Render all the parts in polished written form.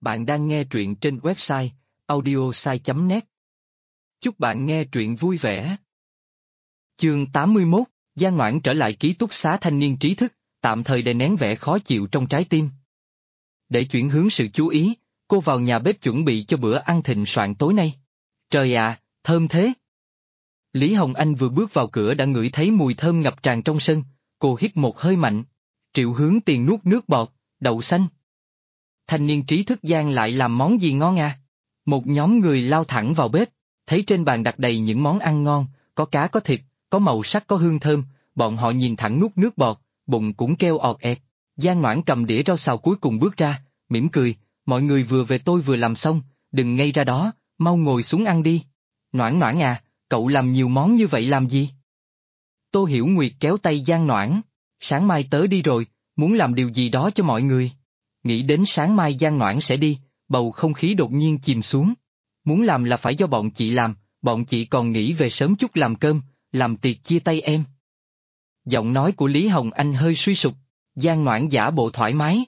Bạn đang nghe truyện trên website audiosai.net. Chúc bạn nghe truyện vui vẻ. Chương 81, Giang Ngoãn trở lại ký túc xá thanh niên trí thức, tạm thời đè nén vẻ khó chịu trong trái tim. Để chuyển hướng sự chú ý, cô vào nhà bếp chuẩn bị cho bữa ăn thịnh soạn tối nay. Trời ạ, thơm thế! Lý Hồng Anh vừa bước vào cửa đã ngửi thấy mùi thơm ngập tràn trong sân, cô hít một hơi mạnh. Triệu Hướng Tiền nuốt nước bọt, đậu xanh. Thanh niên trí thức Giang lại làm món gì ngon à? Một nhóm người lao thẳng vào bếp, thấy trên bàn đặt đầy những món ăn ngon, có cá có thịt, có màu sắc có hương thơm, bọn họ nhìn thẳng nuốt nước bọt, bụng cũng kêu ọt ẹt. Giang Ngoãn cầm đĩa rau xào cuối cùng bước ra, mỉm cười, mọi người vừa về tôi vừa làm xong, đừng ngây ra đó, mau ngồi xuống ăn đi. Ngoãn Ngoãn à, cậu làm nhiều món như vậy làm gì? Tô Hiểu Nguyệt kéo tay Giang Ngoãn, sáng mai tớ đi rồi, muốn làm điều gì đó cho mọi người. Nghĩ đến sáng mai Giang Ngoãn sẽ đi, bầu không khí đột nhiên chìm xuống. Muốn làm là phải do bọn chị làm, bọn chị còn nghĩ về sớm chút làm cơm, làm tiệc chia tay em. Giọng nói của Lý Hồng Anh hơi suy sụp, Giang Ngoãn giả bộ thoải mái,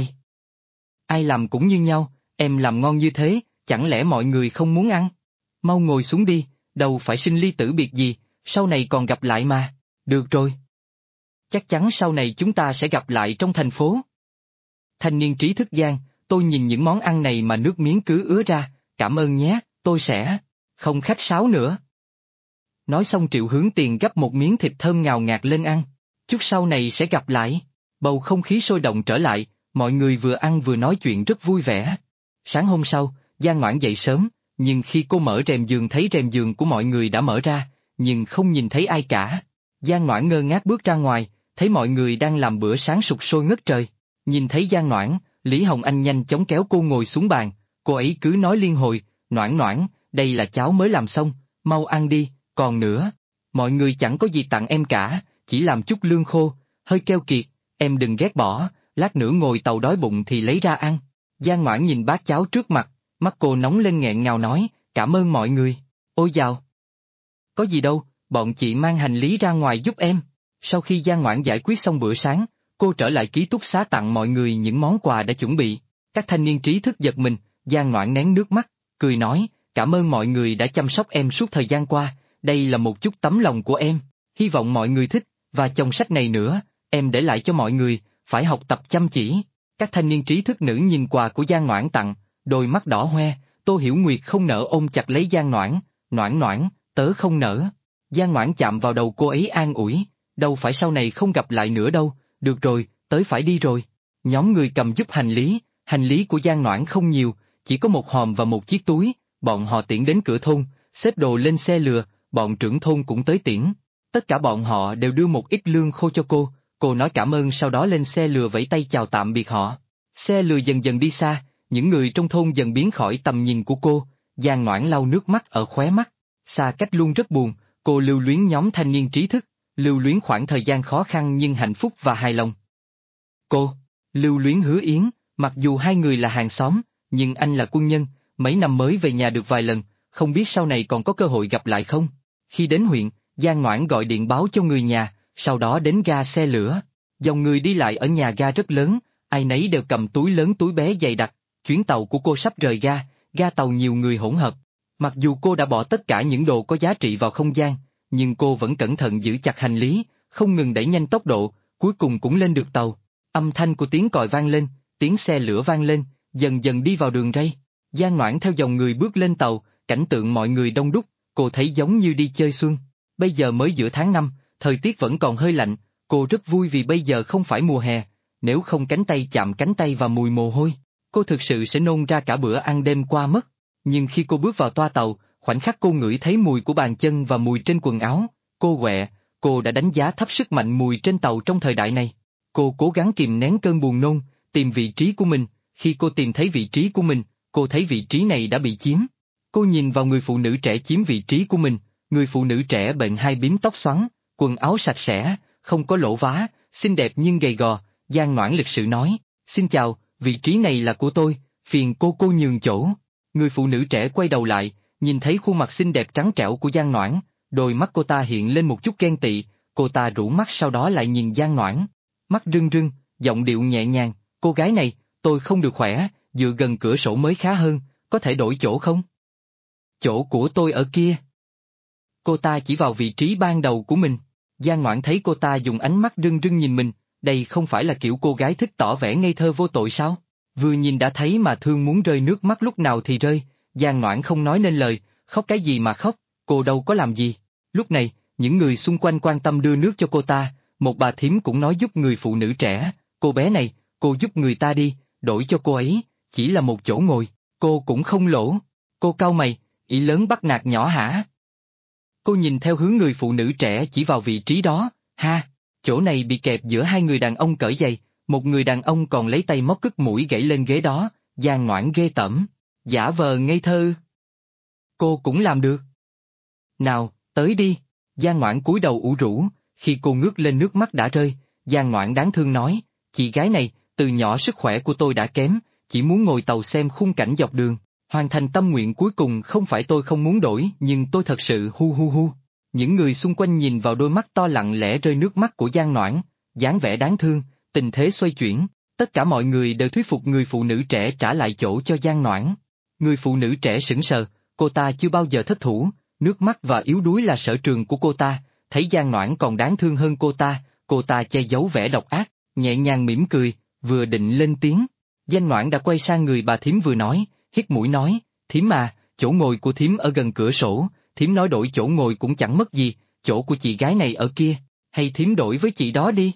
ai làm cũng như nhau, em làm ngon như thế, chẳng lẽ mọi người không muốn ăn? Mau ngồi xuống đi, đâu phải sinh ly tử biệt gì, sau này còn gặp lại mà, được rồi. Chắc chắn sau này chúng ta sẽ gặp lại trong thành phố. Thanh niên trí thức Giang, tôi nhìn những món ăn này mà nước miếng cứ ứa ra, cảm ơn nhé, tôi sẽ không khách sáo nữa. Nói xong Triệu Hướng Tiền gắp một miếng thịt thơm ngào ngạt lên ăn, chút sau này sẽ gặp lại. Bầu không khí sôi động trở lại, mọi người vừa ăn vừa nói chuyện rất vui vẻ. Sáng hôm sau, Giang Ngoãn dậy sớm, nhưng khi cô mở rèm giường thấy rèm giường của mọi người đã mở ra, nhưng không nhìn thấy ai cả. Giang Ngoãn ngơ ngác bước ra ngoài, thấy mọi người đang làm bữa sáng sục sôi ngất trời. Nhìn thấy Giang Ngoãn, Lý Hồng Anh nhanh chóng kéo cô ngồi xuống bàn, cô ấy cứ nói liên hồi, Ngoãn Ngoãn, đây là cháo mới làm xong, mau ăn đi, còn nữa. Mọi người chẳng có gì tặng em cả, chỉ làm chút lương khô, hơi keo kiệt, em đừng ghét bỏ, lát nữa ngồi tàu đói bụng thì lấy ra ăn. Giang Ngoãn nhìn bát cháo trước mặt, mắt cô nóng lên nghẹn ngào nói, cảm ơn mọi người. Ôi dào! Có gì đâu, bọn chị mang hành lý ra ngoài giúp em. Sau khi Giang Ngoãn giải quyết xong bữa sáng, cô trở lại ký túc xá tặng mọi người những món quà đã chuẩn bị. Các thanh niên trí thức giật mình, Giang Ngoãn nén nước mắt, cười nói, cảm ơn mọi người đã chăm sóc em suốt thời gian qua, đây là một chút tấm lòng của em, hy vọng mọi người thích, và chồng sách này nữa, em để lại cho mọi người, phải học tập chăm chỉ. Các thanh niên trí thức nữ nhìn quà của Giang Ngoãn tặng, đôi mắt đỏ hoe, Tô Hiểu Nguyệt không nỡ ôm chặt lấy Giang Ngoãn, Ngoãn Ngoãn, tớ không nỡ. Giang Ngoãn chạm vào đầu cô ấy an ủi, đâu phải sau này không gặp lại nữa đâu, được rồi, tới phải đi rồi. Nhóm người cầm giúp hành lý của Giang Ngoãn không nhiều, chỉ có một hòm và một chiếc túi, bọn họ tiễn đến cửa thôn, xếp đồ lên xe lừa, bọn trưởng thôn cũng tới tiễn. Tất cả bọn họ đều đưa một ít lương khô cho cô nói cảm ơn sau đó lên xe lừa vẫy tay chào tạm biệt họ. Xe lừa dần dần đi xa, những người trong thôn dần biến khỏi tầm nhìn của cô, Giang Ngoãn lau nước mắt ở khóe mắt, xa cách luôn rất buồn, cô lưu luyến nhóm thanh niên trí thức, lưu luyến khoảng thời gian khó khăn nhưng hạnh phúc và hài lòng. Cô, lưu luyến Hứa Yến, mặc dù hai người là hàng xóm, nhưng anh là quân nhân, mấy năm mới về nhà được vài lần, không biết sau này còn có cơ hội gặp lại không. Khi đến huyện, Giang Ngoãn gọi điện báo cho người nhà, sau đó đến ga xe lửa. Dòng người đi lại ở nhà ga rất lớn, ai nấy đều cầm túi lớn túi bé dày đặc, chuyến tàu của cô sắp rời ga tàu nhiều người hỗn hợp. Mặc dù cô đã bỏ tất cả những đồ có giá trị vào không gian, nhưng cô vẫn cẩn thận giữ chặt hành lý, không ngừng đẩy nhanh tốc độ, cuối cùng cũng lên được tàu. Âm thanh của tiếng còi vang lên, tiếng xe lửa vang lên, dần dần đi vào đường ray. Giang Ngoãn theo dòng người bước lên tàu, cảnh tượng mọi người đông đúc, cô thấy giống như đi chơi xuân. Bây giờ mới giữa tháng 5, thời tiết vẫn còn hơi lạnh, cô rất vui vì bây giờ không phải mùa hè, nếu không cánh tay chạm cánh tay và mùi mồ hôi, cô thực sự sẽ nôn ra cả bữa ăn đêm qua mất. Nhưng khi cô bước vào toa tàu, khoảnh khắc cô ngửi thấy mùi của bàn chân và mùi trên quần áo, cô đã đánh giá thấp sức mạnh mùi trên tàu trong thời đại này. Cô cố gắng kìm nén cơn buồn nôn, tìm vị trí của mình, khi cô tìm thấy vị trí của mình, cô thấy vị trí này đã bị chiếm. Cô nhìn vào người phụ nữ trẻ chiếm vị trí của mình, người phụ nữ trẻ bện hai bím tóc xoắn, quần áo sạch sẽ, không có lỗ vá, xinh đẹp nhưng gầy gò. Giang Ngoãn lịch sự nói, xin chào, vị trí này là của tôi, phiền cô nhường chỗ. Người phụ nữ trẻ quay đầu lại, nhìn thấy khuôn mặt xinh đẹp trắng trẻo của Giang Ngoãn, đôi mắt cô ta hiện lên một chút ghen tị, cô ta rũ mắt sau đó lại nhìn Giang Ngoãn, mắt rưng rưng, giọng điệu nhẹ nhàng, cô gái này, tôi không được khỏe, dựa gần cửa sổ mới khá hơn, có thể đổi chỗ không? Chỗ của tôi ở kia. Cô ta chỉ vào vị trí ban đầu của mình. Giang Ngoãn thấy cô ta dùng ánh mắt rưng rưng nhìn mình, đây không phải là kiểu cô gái thích tỏ vẻ ngây thơ vô tội sao? Vừa nhìn đã thấy mà thương muốn rơi nước mắt lúc nào thì rơi. Giang Ngoãn không nói nên lời, khóc cái gì mà khóc, cô đâu có làm gì. Lúc này, những người xung quanh quan tâm đưa nước cho cô ta, một bà thím cũng nói giúp người phụ nữ trẻ, cô bé này, cô giúp người ta đi, đổi cho cô ấy, chỉ là một chỗ ngồi, cô cũng không lỗ. Cô cau mày, ý lớn bắt nạt nhỏ hả? Cô nhìn theo hướng người phụ nữ trẻ chỉ vào vị trí đó, ha, chỗ này bị kẹp giữa hai người đàn ông cởi giày, một người đàn ông còn lấy tay móc cứt mũi gãy lên ghế đó, Giang Ngoãn ghê tởm, giả vờ ngây thơ. Cô cũng làm được. Nào, tới đi, Giang Ngoãn cúi đầu ủ rũ, khi cô ngước lên nước mắt đã rơi, Giang Ngoãn đáng thương nói, chị gái này, từ nhỏ sức khỏe của tôi đã kém, chỉ muốn ngồi tàu xem khung cảnh dọc đường. Hoàn thành tâm nguyện cuối cùng không phải tôi không muốn đổi nhưng tôi thật sự hu hu hu. Những người xung quanh nhìn vào đôi mắt to lặng lẽ rơi nước mắt của Giang Ngoãn, dáng vẻ đáng thương, tình thế xoay chuyển, tất cả mọi người đều thuyết phục người phụ nữ trẻ trả lại chỗ cho Giang Ngoãn. Người phụ nữ trẻ sững sờ, cô ta chưa bao giờ thất thủ, nước mắt và yếu đuối là sở trường của cô ta, thấy Giang Ngoãn còn đáng thương hơn cô ta che giấu vẻ độc ác, nhẹ nhàng mỉm cười, vừa định lên tiếng. Giang Ngoãn đã quay sang người bà thím vừa nói, hít mũi nói, thím à, chỗ ngồi của thím ở gần cửa sổ, thím nói đổi chỗ ngồi cũng chẳng mất gì, chỗ của chị gái này ở kia, hay thím đổi với chị đó đi.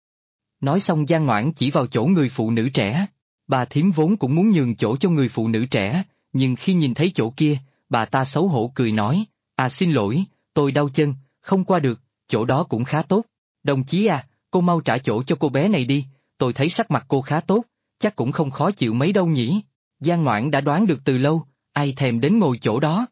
Nói xong Giang Ngoãn chỉ vào chỗ người phụ nữ trẻ, bà thím vốn cũng muốn nhường chỗ cho người phụ nữ trẻ, nhưng khi nhìn thấy chỗ kia, bà ta xấu hổ cười nói, à xin lỗi, tôi đau chân, không qua được, chỗ đó cũng khá tốt. Đồng chí à, cô mau trả chỗ cho cô bé này đi, tôi thấy sắc mặt cô khá tốt, chắc cũng không khó chịu mấy đâu nhỉ. Giang Ngoãn đã đoán được từ lâu, ai thèm đến ngồi chỗ đó.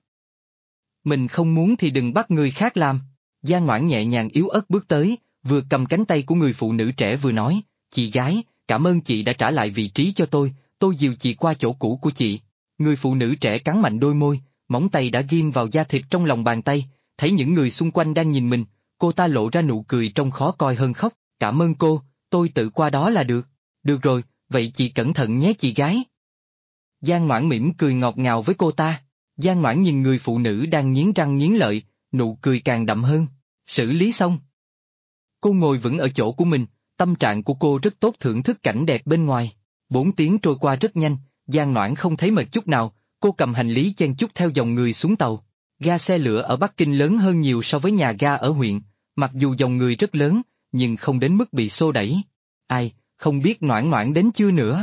Mình không muốn thì đừng bắt người khác làm. Giang Ngoãn nhẹ nhàng yếu ớt bước tới, vừa cầm cánh tay của người phụ nữ trẻ vừa nói, chị gái, cảm ơn chị đã trả lại vị trí cho tôi dìu chị qua chỗ cũ của chị. Người phụ nữ trẻ cắn mạnh đôi môi, móng tay đã ghim vào da thịt trong lòng bàn tay, thấy những người xung quanh đang nhìn mình, cô ta lộ ra nụ cười trông khó coi hơn khóc, cảm ơn cô, tôi tự qua đó là được. Được rồi, vậy chị cẩn thận nhé chị gái. Giang Ngoãn mỉm cười ngọt ngào với cô ta. Giang Ngoãn nhìn người phụ nữ đang nghiến răng nghiến lợi, nụ cười càng đậm hơn. Xử lý xong. Cô ngồi vững ở chỗ của mình, tâm trạng của cô rất tốt thưởng thức cảnh đẹp bên ngoài. 4 tiếng trôi qua rất nhanh, Giang Ngoãn không thấy mệt chút nào, cô cầm hành lý chen chúc theo dòng người xuống tàu. Ga xe lửa ở Bắc Kinh lớn hơn nhiều so với nhà ga ở huyện, mặc dù dòng người rất lớn, nhưng không đến mức bị xô đẩy. Ai, không biết Ngoãn Ngoãn đến chưa nữa?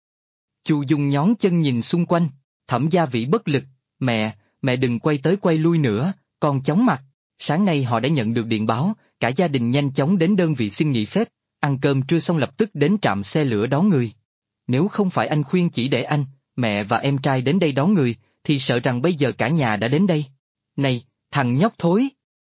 Chu Dung nhón chân nhìn xung quanh, Thẩm Gia Vĩ bất lực, mẹ đừng quay tới quay lui nữa, con chóng mặt. Sáng nay họ đã nhận được điện báo, cả gia đình nhanh chóng đến đơn vị xin nghỉ phép, ăn cơm trưa xong lập tức đến trạm xe lửa đón người. Nếu không phải anh khuyên chỉ để anh, mẹ và em trai đến đây đón người, thì sợ rằng bây giờ cả nhà đã đến đây. Này, thằng nhóc thối!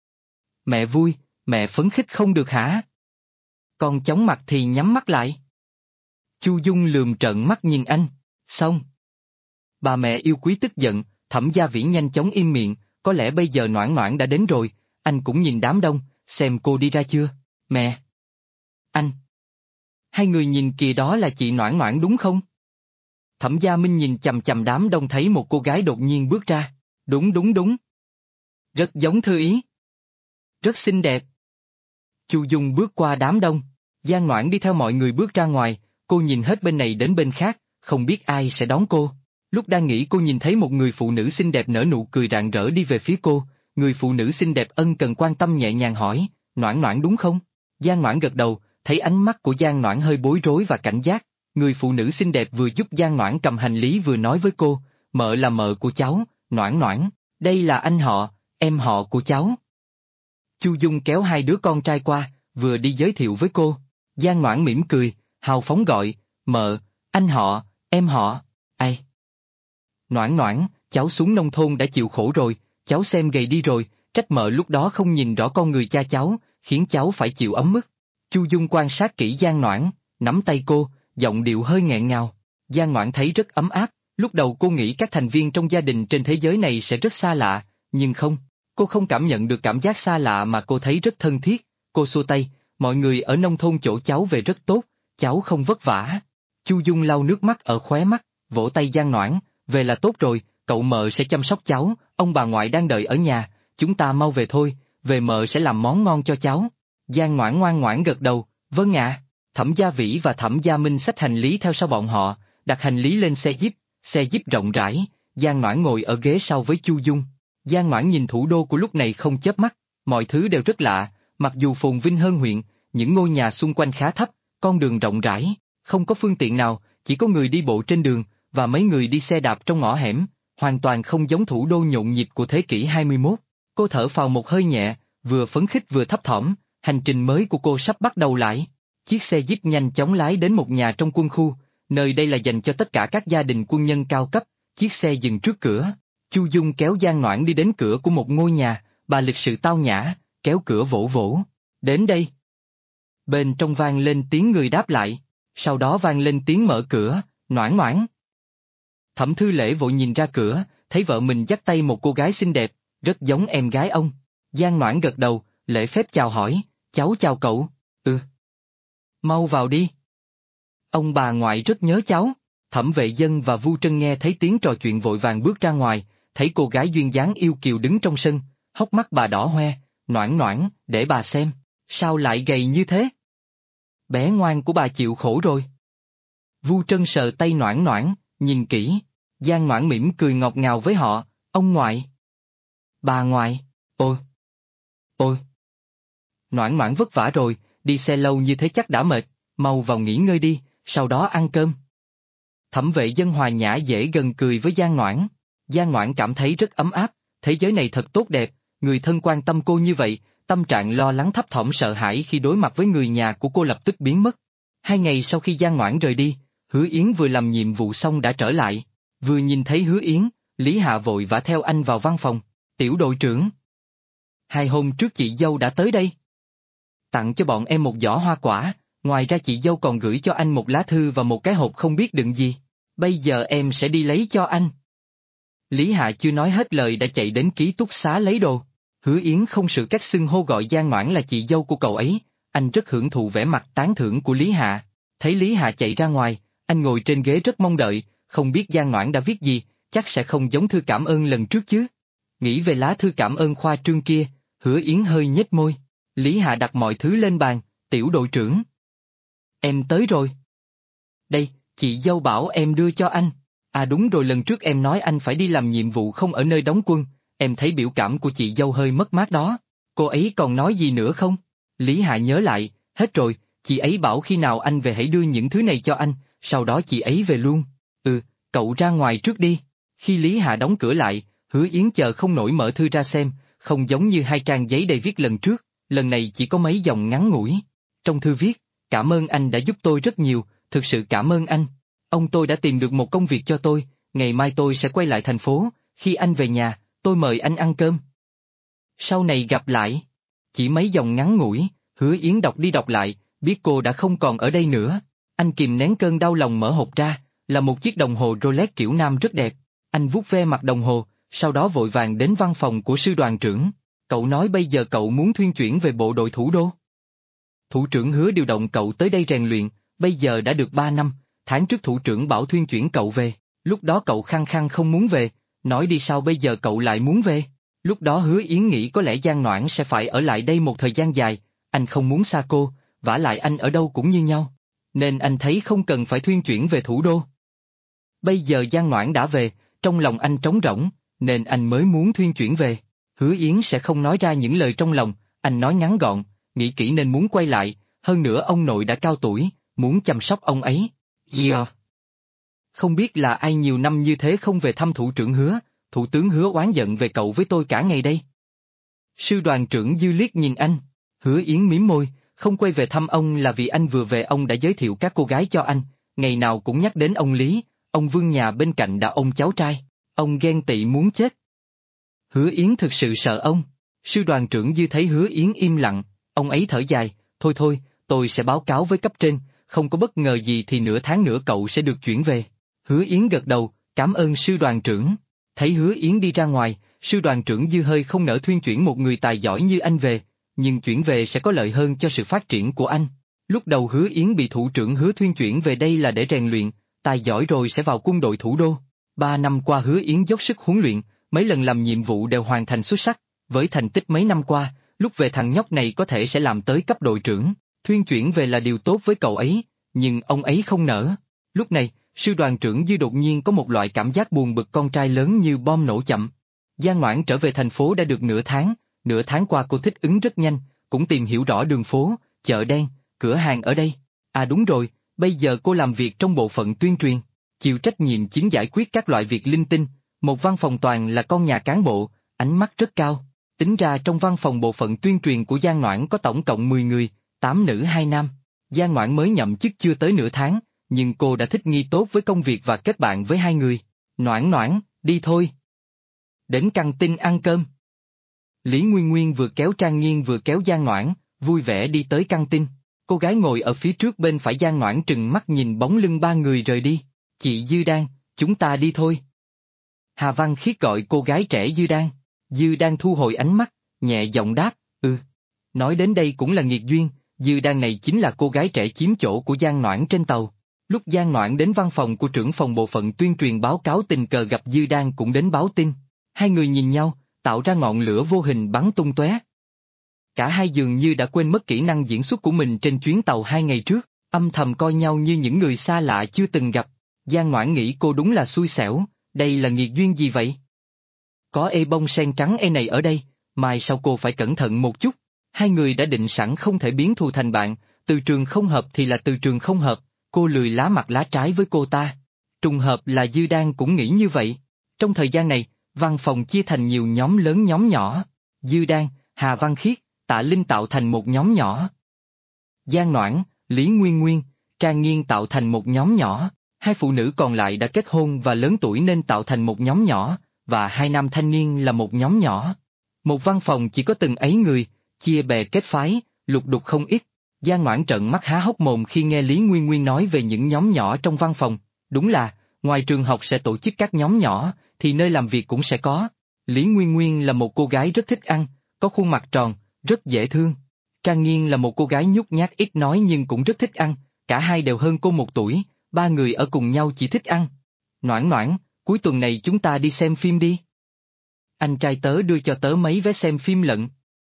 Mẹ vui, mẹ phấn khích không được hả? Con chóng mặt thì nhắm mắt lại. Chu Dung lườm trợn mắt nhìn anh, xong. Bà mẹ yêu quý tức giận, Thẩm Gia Vĩ nhanh chóng im miệng, có lẽ bây giờ Ngoãn Ngoãn đã đến rồi, anh cũng nhìn đám đông, xem cô đi ra chưa, mẹ. Anh. Hai người nhìn kìa đó là chị Ngoãn Ngoãn đúng không? Thẩm Gia Minh nhìn chằm chằm đám đông thấy một cô gái đột nhiên bước ra, đúng. Rất giống Thư Ý. Rất xinh đẹp. Chu Dung bước qua đám đông, Giang Ngoãn đi theo mọi người bước ra ngoài, cô nhìn hết bên này đến bên khác, không biết ai sẽ đón cô. Lúc đang nghĩ cô nhìn thấy một người phụ nữ xinh đẹp nở nụ cười rạng rỡ đi về phía cô, người phụ nữ xinh đẹp ân cần quan tâm nhẹ nhàng hỏi, Ngoãn Ngoãn đúng không? Giang Ngoãn gật đầu, thấy ánh mắt của Giang Ngoãn hơi bối rối và cảnh giác, người phụ nữ xinh đẹp vừa giúp Giang Ngoãn cầm hành lý vừa nói với cô, mợ là mợ của cháu, Ngoãn Ngoãn, đây là anh họ, em họ của cháu. Chu Dung kéo hai đứa con trai qua, vừa đi giới thiệu với cô, Giang Ngoãn mỉm cười, hào phóng gọi, mợ, anh họ, em họ, ai? Ngoãn Ngoãn, cháu xuống nông thôn đã chịu khổ rồi, cháu xem gầy đi rồi, trách mợ lúc đó không nhìn rõ con người cha cháu, khiến cháu phải chịu ấm ức. Chu Dung quan sát kỹ Giang Ngoãn, nắm tay cô, giọng điệu hơi nghẹn ngào. Giang Ngoãn thấy rất ấm áp, lúc đầu cô nghĩ các thành viên trong gia đình trên thế giới này sẽ rất xa lạ, nhưng không, cô không cảm nhận được cảm giác xa lạ mà cô thấy rất thân thiết. Cô xua tay, mọi người ở nông thôn chỗ cháu về rất tốt, cháu không vất vả. Chu Dung lau nước mắt ở khóe mắt, vỗ tay Giang Noãn, về là tốt rồi, cậu mợ sẽ chăm sóc cháu, ông bà ngoại đang đợi ở nhà, chúng ta mau về thôi, về mợ sẽ làm món ngon cho cháu. Giang Noãn ngoan ngoãn gật đầu, vâng ạ. Thẩm Gia Vĩ và Thẩm Gia Minh xách hành lý theo sau bọn họ, đặt hành lý lên xe Jeep rộng rãi, Giang Noãn ngồi ở ghế sau với Chu Dung. Giang Noãn nhìn thủ đô của lúc này không chớp mắt, mọi thứ đều rất lạ, mặc dù phồn vinh hơn huyện, những ngôi nhà xung quanh khá thấp, con đường rộng rãi, không có phương tiện nào, chỉ có người đi bộ trên đường, và mấy người đi xe đạp trong ngõ hẻm, hoàn toàn không giống thủ đô nhộn nhịp của thế kỷ 21. Cô thở phào một hơi nhẹ, vừa phấn khích vừa thấp thỏm, hành trình mới của cô sắp bắt đầu lại. Chiếc xe Jeep nhanh chóng lái đến một nhà trong quân khu, nơi đây là dành cho tất cả các gia đình quân nhân cao cấp, chiếc xe dừng trước cửa. Chu Dung kéo Giang Noãn đi đến cửa của một ngôi nhà, bà lịch sự tao nhã, kéo cửa vỗ vỗ. Đến đây. Bên trong vang lên tiếng người đáp lại, sau đó vang lên tiếng mở cửa, Noãn Noãn. Thẩm Thư Lễ vội nhìn ra cửa, thấy vợ mình dắt tay một cô gái xinh đẹp, rất giống em gái ông. Giang Noãn gật đầu, lễ phép chào hỏi, cháu chào cậu. Mau vào đi. Ông bà ngoại rất nhớ cháu. Thẩm Vệ Dân và Vu Trân nghe thấy tiếng trò chuyện vội vàng bước ra ngoài, thấy cô gái duyên dáng yêu kiều đứng trong sân, hốc mắt bà đỏ hoe, Noãn Noãn, để bà xem, sao lại gầy như thế? Bé ngoan của bà chịu khổ rồi. Vu Trân sờ tay Noãn Noãn, nhìn kỹ, Giang Noãn mỉm cười ngọt ngào với họ, ông ngoại. Bà ngoại, ôi. Noãn Noãn vất vả rồi, đi xe lâu như thế chắc đã mệt, mau vào nghỉ ngơi đi, sau đó ăn cơm. Thẩm Vệ Dân hòa nhã dễ gần cười với Giang Noãn. Giang Noãn cảm thấy rất ấm áp, thế giới này thật tốt đẹp, người thân quan tâm cô như vậy, tâm trạng lo lắng thấp thỏm sợ hãi khi đối mặt với người nhà của cô lập tức biến mất. 2 ngày sau khi Giang Noãn rời đi, Hứa Yến vừa làm nhiệm vụ xong đã trở lại, vừa nhìn thấy Hứa Yến, Lý Hạ vội vã theo anh vào văn phòng, tiểu đội trưởng. 2 hôm trước chị dâu đã tới đây. Tặng cho bọn em một giỏ hoa quả, ngoài ra chị dâu còn gửi cho anh một lá thư và một cái hộp không biết đựng gì. Bây giờ em sẽ đi lấy cho anh. Lý Hạ chưa nói hết lời đã chạy đến ký túc xá lấy đồ. Hứa Yến không sự cách xưng hô gọi Giang Noãn là chị dâu của cậu ấy, anh rất hưởng thụ vẻ mặt tán thưởng của Lý Hạ. Thấy Lý Hạ chạy ra ngoài, anh ngồi trên ghế rất mong đợi, không biết Giang Noãn đã viết gì, chắc sẽ không giống thư cảm ơn lần trước chứ. Nghĩ về lá thư cảm ơn khoa trương kia, Hứa Yến hơi nhếch môi. Lý Hạ đặt mọi thứ lên bàn, tiểu đội trưởng. Em tới rồi. Đây, chị dâu bảo em đưa cho anh. À đúng rồi, lần trước em nói anh phải đi làm nhiệm vụ không ở nơi đóng quân, em thấy biểu cảm của chị dâu hơi mất mát đó. Cô ấy còn nói gì nữa không? Lý Hạ nhớ lại, hết rồi, chị ấy bảo khi nào anh về hãy đưa những thứ này cho anh, sau đó chị ấy về luôn. Cậu ra ngoài trước đi. Khi Lý Hạ đóng cửa lại, Hứa Yến chờ không nổi mở thư ra xem, không giống như 2 trang giấy đầy viết lần trước, lần này chỉ có mấy dòng ngắn ngủi. Trong thư viết, cảm ơn anh đã giúp tôi rất nhiều, thực sự cảm ơn anh. Ông tôi đã tìm được một công việc cho tôi, ngày mai tôi sẽ quay lại thành phố, khi anh về nhà, tôi mời anh ăn cơm. Sau này gặp lại. Chỉ mấy dòng ngắn ngủi, Hứa Yến đọc đi đọc lại, biết cô đã không còn ở đây nữa. Anh kìm nén cơn đau lòng mở hộp ra, là một chiếc đồng hồ Rolex kiểu nam rất đẹp. Anh vuốt ve mặt đồng hồ, sau đó vội vàng đến văn phòng của sư đoàn trưởng. Cậu nói bây giờ cậu muốn thuyên chuyển về bộ đội thủ đô. Thủ trưởng hứa điều động cậu tới đây rèn luyện, bây giờ đã được 3 năm, tháng trước thủ trưởng bảo thuyên chuyển cậu về, lúc đó cậu khăng khăng không muốn về, nói đi sao bây giờ cậu lại muốn về. Lúc đó Hứa Yến nghĩ có lẽ Giang Noãn sẽ phải ở lại đây một thời gian dài, anh không muốn xa cô, vả lại anh ở đâu cũng như nhau, nên anh thấy không cần phải thuyên chuyển về thủ đô. Bây giờ Giang Noãn đã về, trong lòng anh trống rỗng, nên anh mới muốn thuyên chuyển về. Hứa Yến sẽ không nói ra những lời trong lòng, anh nói ngắn gọn, nghĩ kỹ nên muốn quay lại, hơn nữa ông nội đã cao tuổi, muốn chăm sóc ông ấy. Không biết là ai nhiều năm như thế không về thăm thủ trưởng Hứa, thủ tướng Hứa oán giận về cậu với tôi cả ngày đây. Sư đoàn trưởng Dư liếc nhìn anh, Hứa Yến mím môi, không quay về thăm ông là vì anh vừa về ông đã giới thiệu các cô gái cho anh, ngày nào cũng nhắc đến ông Lý, ông Vương nhà bên cạnh đã ôm cháu trai, ông ghen tị muốn chết. Hứa Yến thực sự sợ ông. Sư đoàn trưởng Dư thấy Hứa Yến im lặng, ông ấy thở dài, thôi, tôi sẽ báo cáo với cấp trên, không có bất ngờ gì thì nửa tháng nữa cậu sẽ được chuyển về. Hứa Yến gật đầu, cảm ơn sư đoàn trưởng. Thấy Hứa Yến đi ra ngoài, sư đoàn trưởng Dư hơi không nỡ thuyên chuyển một người tài giỏi như anh về, nhưng chuyển về sẽ có lợi hơn cho sự phát triển của anh. Lúc đầu Hứa Yến bị thủ trưởng Hứa thuyên chuyển về đây là để rèn luyện, tài giỏi rồi sẽ vào quân đội thủ đô. 3 năm qua Hứa Yến dốc sức huấn luyện, mấy lần làm nhiệm vụ đều hoàn thành xuất sắc, với thành tích mấy năm qua, lúc về thằng nhóc này có thể sẽ làm tới cấp đội trưởng, thuyên chuyển về là điều tốt với cậu ấy, nhưng ông ấy không nỡ. Lúc này, sư đoàn trưởng Dư đột nhiên có một loại cảm giác buồn bực con trai lớn như bom nổ chậm. Giang Ngoãn trở về thành phố đã được nửa tháng qua cô thích ứng rất nhanh, cũng tìm hiểu rõ đường phố, chợ đen, cửa hàng ở đây. À đúng rồi, bây giờ cô làm việc trong bộ phận tuyên truyền, chịu trách nhiệm chính giải quyết các loại việc linh tinh, một văn phòng toàn là con nhà cán bộ, ánh mắt rất cao. Tính ra trong văn phòng bộ phận tuyên truyền của Giang Ngoãn có tổng cộng 10 người, 8 nữ 2 nam. Giang Ngoãn mới nhậm chức chưa tới nửa tháng, nhưng cô đã thích nghi tốt với công việc và kết bạn với 2 người. Ngoãn Ngoãn, đi thôi. Đến căng tin ăn cơm. Lý Nguyên Nguyên vừa kéo Trang Nghiên vừa kéo Giang Ngoãn, vui vẻ đi tới căng tin. Cô gái ngồi ở phía trước bên phải Giang Ngoãn trừng mắt nhìn bóng lưng 3 người rời đi. Chị Dư Đan, chúng ta đi thôi. Hà Văn Khiết gọi cô gái trẻ Dư Đan. Dư Đan thu hồi ánh mắt, nhẹ giọng đáp, Nói đến đây cũng là nghiệt duyên, Dư Đan này chính là cô gái trẻ chiếm chỗ của Giang Ngoãn trên tàu. Lúc Giang Ngoãn đến văn phòng của trưởng phòng bộ phận tuyên truyền báo cáo tình cờ gặp Dư Đan cũng đến báo tin. Hai người nhìn nhau, tạo ra ngọn lửa vô hình bắn tung tóe. Cả hai dường như đã quên mất kỹ năng diễn xuất của mình trên chuyến tàu 2 ngày trước, âm thầm coi nhau như những người xa lạ chưa từng gặp. Giang Ngoãn nghĩ cô đúng là xui xẻo, đây là nghiệt duyên gì vậy? Có bông sen trắng này ở đây, mai sau cô phải cẩn thận một chút. Hai người đã định sẵn không thể biến thù thành bạn, từ trường không hợp thì là từ trường không hợp, cô lười lá mặt lá trái với cô ta. Trùng hợp là Dư Đan cũng nghĩ như vậy. Trong thời gian này, văn phòng chia thành nhiều nhóm lớn nhóm nhỏ. Dư Đan, Hà Văn Khiết, Tạ Linh tạo thành một nhóm nhỏ. Giang Ngoãn, Lý Nguyên Nguyên, Trang Nghiên tạo thành một nhóm nhỏ. Hai phụ nữ còn lại đã kết hôn và lớn tuổi nên tạo thành một nhóm nhỏ, và 2 nam thanh niên là một nhóm nhỏ. Một văn phòng chỉ có từng ấy người, chia bè kết phái, lục đục không ít. Giang Ngoãn trợn mắt há hốc mồm khi nghe Lý Nguyên Nguyên nói về những nhóm nhỏ trong văn phòng. Đúng là, ngoài trường học sẽ tổ chức các nhóm nhỏ, thì nơi làm việc cũng sẽ có. Lý Nguyên Nguyên là một cô gái rất thích ăn, có khuôn mặt tròn, rất dễ thương. Trang Nghiên là một cô gái nhút nhát ít nói nhưng cũng rất thích ăn, cả hai đều hơn cô 1 tuổi, 3 người ở cùng nhau chỉ thích ăn. Ngoãn Ngoãn, cuối tuần này chúng ta đi xem phim đi. Anh trai tớ đưa cho tớ mấy vé xem phim lận.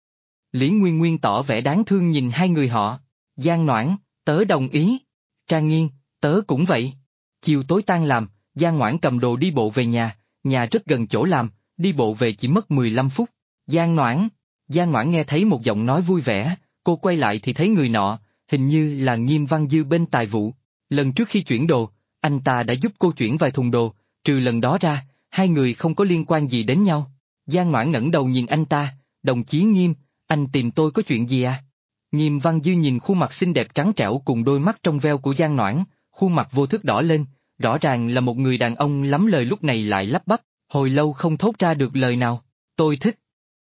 Lý Nguyên Nguyên tỏ vẻ đáng thương nhìn hai người họ. Giang Ngoãn, tớ đồng ý. Trang Nghiên, tớ cũng vậy. Chiều tối tan làm, Giang Ngoãn cầm đồ đi bộ về nhà rất gần chỗ làm, đi bộ về chỉ mất 15 phút. Giang Ngoãn nghe thấy một giọng nói vui vẻ, cô quay lại thì thấy người nọ, hình như là Nghiêm Văn Dư bên tài vụ. Lần trước khi chuyển đồ, anh ta đã giúp cô chuyển vài thùng đồ, trừ lần đó ra, hai người không có liên quan gì đến nhau. Giang Ngoãn ngẩng đầu nhìn anh ta, đồng chí Nghiêm, anh tìm tôi có chuyện gì à? Nghiêm Văn Dư nhìn khuôn mặt xinh đẹp trắng trẻo cùng đôi mắt trong veo của Giang Ngoãn, khuôn mặt vô thức đỏ lên, rõ ràng là một người đàn ông lắm lời lúc này lại lắp bắp, hồi lâu không thốt ra được lời nào, tôi thích.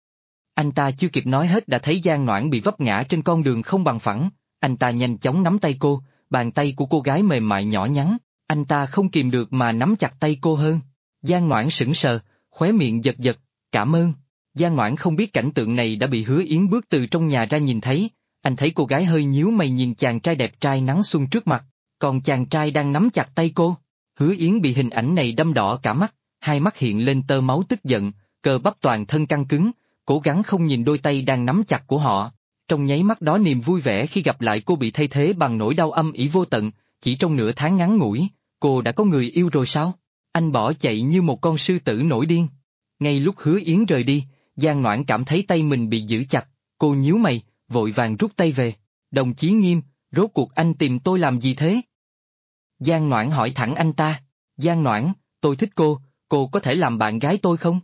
Anh ta chưa kịp nói hết đã thấy Giang Ngoãn bị vấp ngã trên con đường không bằng phẳng, anh ta nhanh chóng nắm tay cô, bàn tay của cô gái mềm mại nhỏ nhắn, anh ta không kìm được mà nắm chặt tay cô hơn. Giang Ngoãn sững sờ, khóe miệng giật giật, cảm ơn. Giang Ngoãn không biết cảnh tượng này đã bị Hứa Yến bước từ trong nhà ra nhìn thấy, anh thấy cô gái hơi nhíu mày nhìn chàng trai đẹp trai nắng xuân trước mặt, còn chàng trai đang nắm chặt tay cô. Hứa Yến bị hình ảnh này đâm đỏ cả mắt, hai mắt hiện lên tơ máu tức giận, cơ bắp toàn thân căng cứng, cố gắng không nhìn đôi tay đang nắm chặt của họ. Trong nháy mắt đó niềm vui vẻ khi gặp lại cô bị thay thế bằng nỗi đau âm ỉ vô tận, chỉ trong nửa tháng ngắn ngủi, cô đã có người yêu rồi sao? Anh bỏ chạy như một con sư tử nổi điên. Ngay lúc Hứa Yến rời đi, Giang Ngoãn cảm thấy tay mình bị giữ chặt, cô nhíu mày, vội vàng rút tay về. Đồng chí Nghiêm, rốt cuộc anh tìm tôi làm gì thế? Giang Ngoãn hỏi thẳng anh ta. Giang Ngoãn, tôi thích cô có thể làm bạn gái tôi không?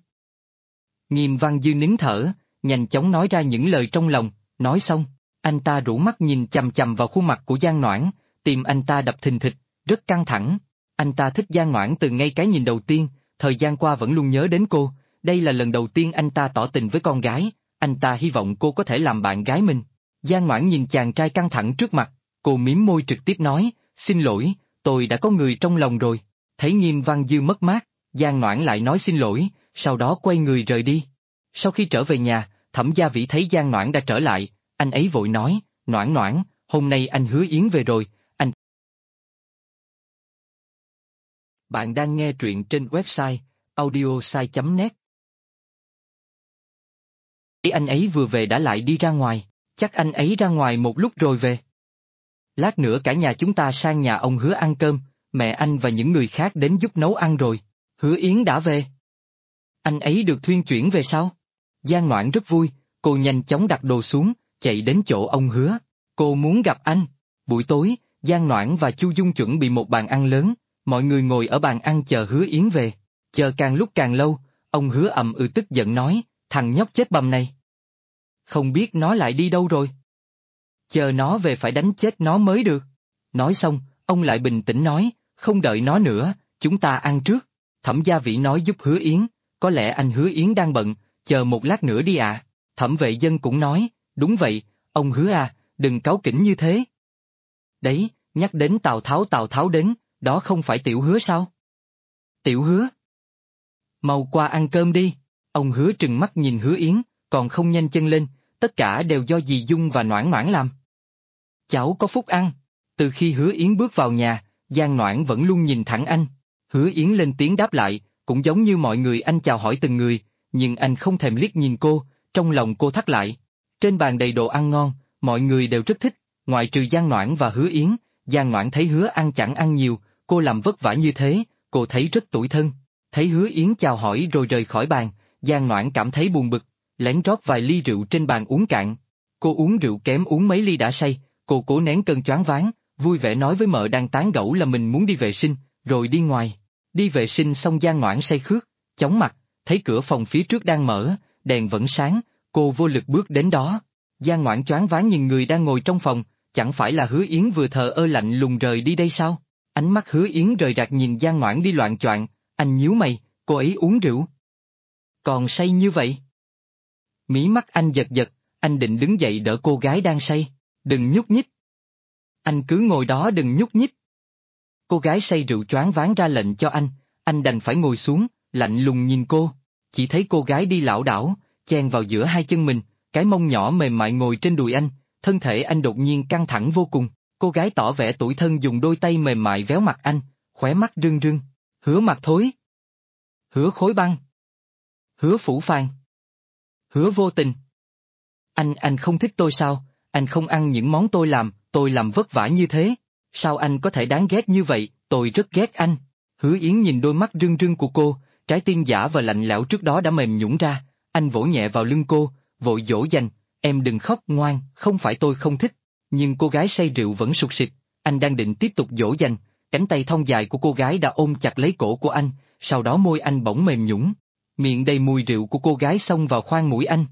Nghiêm Văn Dư nín thở, nhanh chóng nói ra những lời trong lòng, nói xong, anh ta rũ mắt nhìn chằm chằm vào khuôn mặt của Giang Ngoãn, tim anh ta đập thình thịch, rất căng thẳng. Anh ta thích Giang Ngoãn từ ngay cái nhìn đầu tiên, thời gian qua vẫn luôn nhớ đến cô, đây là lần đầu tiên anh ta tỏ tình với con gái, anh ta hy vọng cô có thể làm bạn gái mình. Giang Ngoãn nhìn chàng trai căng thẳng trước mặt, cô mím môi trực tiếp nói, xin lỗi, tôi đã có người trong lòng rồi. Thấy Nghiêm Văn Dư mất mát, Giang Ngoãn lại nói xin lỗi, sau đó quay người rời đi. Sau khi trở về nhà, Thẩm Gia Vĩ thấy Giang Ngoãn đã trở lại, anh ấy vội nói, Ngoãn Ngoãn, hôm nay anh Hứa Yến về rồi, Bạn đang nghe truyện trên website audiosai.net. Anh ấy vừa về đã lại đi ra ngoài, chắc anh ấy ra ngoài một lúc rồi về. Lát nữa cả nhà chúng ta sang nhà ông Hứa ăn cơm, mẹ anh và những người khác đến giúp nấu ăn rồi. Hứa Yến đã về. Anh ấy được thuyên chuyển về sao? Giang Noãn rất vui, cô nhanh chóng đặt đồ xuống, chạy đến chỗ ông Hứa. Cô muốn gặp anh. Buổi tối, Giang Noãn và Chu Dung chuẩn bị một bàn ăn lớn, mọi người ngồi ở bàn ăn chờ Hứa Yến về. Chờ càng lúc càng lâu, ông Hứa tức giận nói, thằng nhóc chết bầm này. Không biết nó lại đi đâu rồi. Chờ nó về phải đánh chết nó mới được. Nói xong, ông lại bình tĩnh nói, không đợi nó nữa, chúng ta ăn trước. Thẩm Gia Vĩ nói giúp Hứa Yến, có lẽ anh Hứa Yến đang bận, chờ một lát nữa đi ạ. Thẩm Vệ Dân cũng nói, đúng vậy, ông Hứa à, đừng cáu kỉnh như thế. Đấy, nhắc đến Tào Tháo đến, đó không phải Tiểu Hứa sao? Tiểu Hứa? Mau qua ăn cơm đi. Ông Hứa trừng mắt nhìn Hứa Yến, còn không nhanh chân lên, tất cả đều do dì Dung và Noãn Noãn làm. Cháu có phúc ăn. Từ khi Hứa Yến bước vào nhà, Giang Noãn vẫn luôn nhìn thẳng anh. Hứa Yến lên tiếng đáp lại, cũng giống như mọi người anh chào hỏi từng người, nhưng anh không thèm liếc nhìn cô, trong lòng cô thắt lại. Trên bàn đầy đồ ăn ngon, mọi người đều rất thích, ngoại trừ Giang Noãn và Hứa Yến. Giang Noãn thấy Hứa ăn chẳng ăn nhiều, cô làm vất vả như thế, cô thấy rất tủi thân. Thấy Hứa Yến chào hỏi rồi rời khỏi bàn, Giang Noãn cảm thấy buồn bực, lén rót vài ly rượu trên bàn uống cạn. Cô uống rượu kém uống mấy ly đã say, cô cố nén cơn choáng váng, vui vẻ nói với mợ đang tán gẫu là mình muốn đi vệ sinh, rồi đi ngoài. Đi vệ sinh xong Giang Noãn say khướt, chóng mặt, thấy cửa phòng phía trước đang mở, đèn vẫn sáng, cô vô lực bước đến đó. Giang Noãn choáng váng nhìn người đang ngồi trong phòng, chẳng phải là Hứa Yến vừa thờ ơ lạnh lùng rời đi đây sao? Ánh mắt Hứa Yến rời rạc nhìn Giang Noãn đi loạng choạng, anh nhíu mày, cô ấy uống rượu. Còn say như vậy? Mí mắt anh giật giật, anh định đứng dậy đỡ cô gái đang say, đừng nhúc nhích. Anh cứ ngồi đó đừng nhúc nhích. Cô gái say rượu choáng váng ra lệnh cho anh đành phải ngồi xuống, lạnh lùng nhìn cô, chỉ thấy cô gái đi lảo đảo, chen vào giữa hai chân mình, cái mông nhỏ mềm mại ngồi trên đùi anh, thân thể anh đột nhiên căng thẳng vô cùng, cô gái tỏ vẻ tủi thân dùng đôi tay mềm mại véo mặt anh, khóe mắt rưng rưng, Hứa Mặt Thối. Hứa Khối Băng. Hứa Phủ Phàng. Hứa Vô Tình. Anh không thích tôi sao, anh không ăn những món tôi làm vất vả như thế, sao anh có thể đáng ghét như vậy, tôi rất ghét anh. Hứa Yến nhìn đôi mắt rưng rưng của cô, trái tim giả và lạnh lẽo trước đó đã mềm nhũn ra, anh vỗ nhẹ vào lưng cô, vội dỗ dành, em đừng khóc ngoan, không phải tôi không thích, nhưng cô gái say rượu vẫn sụt sịt, anh đang định tiếp tục dỗ dành, cánh tay thon dài của cô gái đã ôm chặt lấy cổ của anh, sau đó môi anh bỗng mềm nhũn, miệng đầy mùi rượu của cô gái xông vào khoang mũi anh.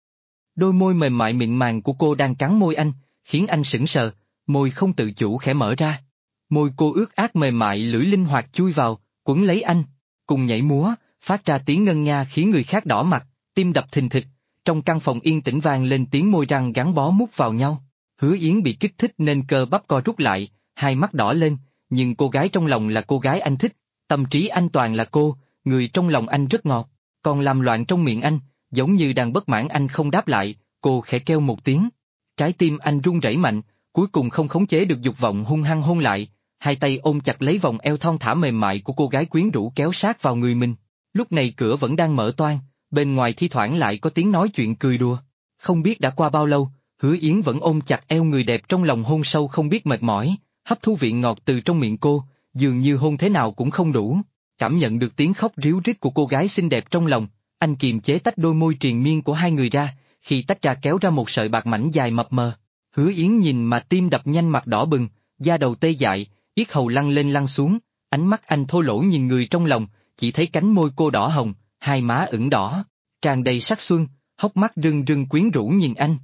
Đôi môi mềm mại mịn màng của cô đang cắn môi anh, khiến anh sững sờ, môi không tự chủ khẽ mở ra. Môi cô ướt át mềm mại lưỡi linh hoạt chui vào, quấn lấy anh, cùng nhảy múa, phát ra tiếng ngân nga khiến người khác đỏ mặt, tim đập thình thịch, trong căn phòng yên tĩnh vang lên tiếng môi răng gắn bó mút vào nhau. Hứa Yến bị kích thích nên cơ bắp co rút lại, hai mắt đỏ lên, nhưng cô gái trong lòng là cô gái anh thích, tâm trí anh toàn là cô, người trong lòng anh rất ngọt, còn làm loạn trong miệng anh, giống như đang bất mãn anh không đáp lại, cô khẽ kêu một tiếng. Trái tim anh run rẩy mạnh, cuối cùng không khống chế được dục vọng hung hăng hôn lại, hai tay ôm chặt lấy vòng eo thon thả mềm mại của cô gái quyến rũ kéo sát vào người mình. Lúc này cửa vẫn đang mở toang, bên ngoài thi thoảng lại có tiếng nói chuyện cười đùa. Không biết đã qua bao lâu, Hứa Yến vẫn ôm chặt eo người đẹp trong lòng hôn sâu không biết mệt mỏi, hấp thu vị ngọt từ trong miệng cô, dường như hôn thế nào cũng không đủ. Cảm nhận được tiếng khóc ríu rít của cô gái xinh đẹp trong lòng, anh kiềm chế tách đôi môi triền miên của hai người ra, khi tách ra kéo ra một sợi bạc mảnh dài mập mờ. Hứa Yến nhìn mà tim đập nhanh mặt đỏ bừng, da đầu tê dại, yết hầu lăn lên lăn xuống, ánh mắt anh thô lỗ nhìn người trong lòng, chỉ thấy cánh môi cô đỏ hồng, hai má ửng đỏ, tràn đầy sắc xuân, hốc mắt rưng rưng quyến rũ nhìn anh.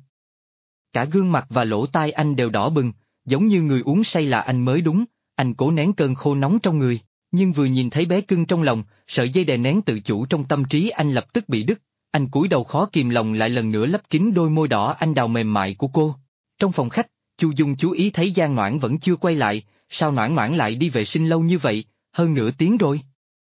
Cả gương mặt và lỗ tai anh đều đỏ bừng, giống như người uống say là anh mới đúng, anh cố nén cơn khô nóng trong người, nhưng vừa nhìn thấy bé cưng trong lòng, sợi dây đè nén tự chủ trong tâm trí anh lập tức bị đứt, anh cúi đầu khó kìm lòng lại lần nữa lấp kín đôi môi đỏ anh đào mềm mại của cô. Trong phòng khách, Chu Dung chú ý thấy Giang Noãn vẫn chưa quay lại, sao Noãn Noãn lại đi vệ sinh lâu như vậy, hơn nửa tiếng rồi.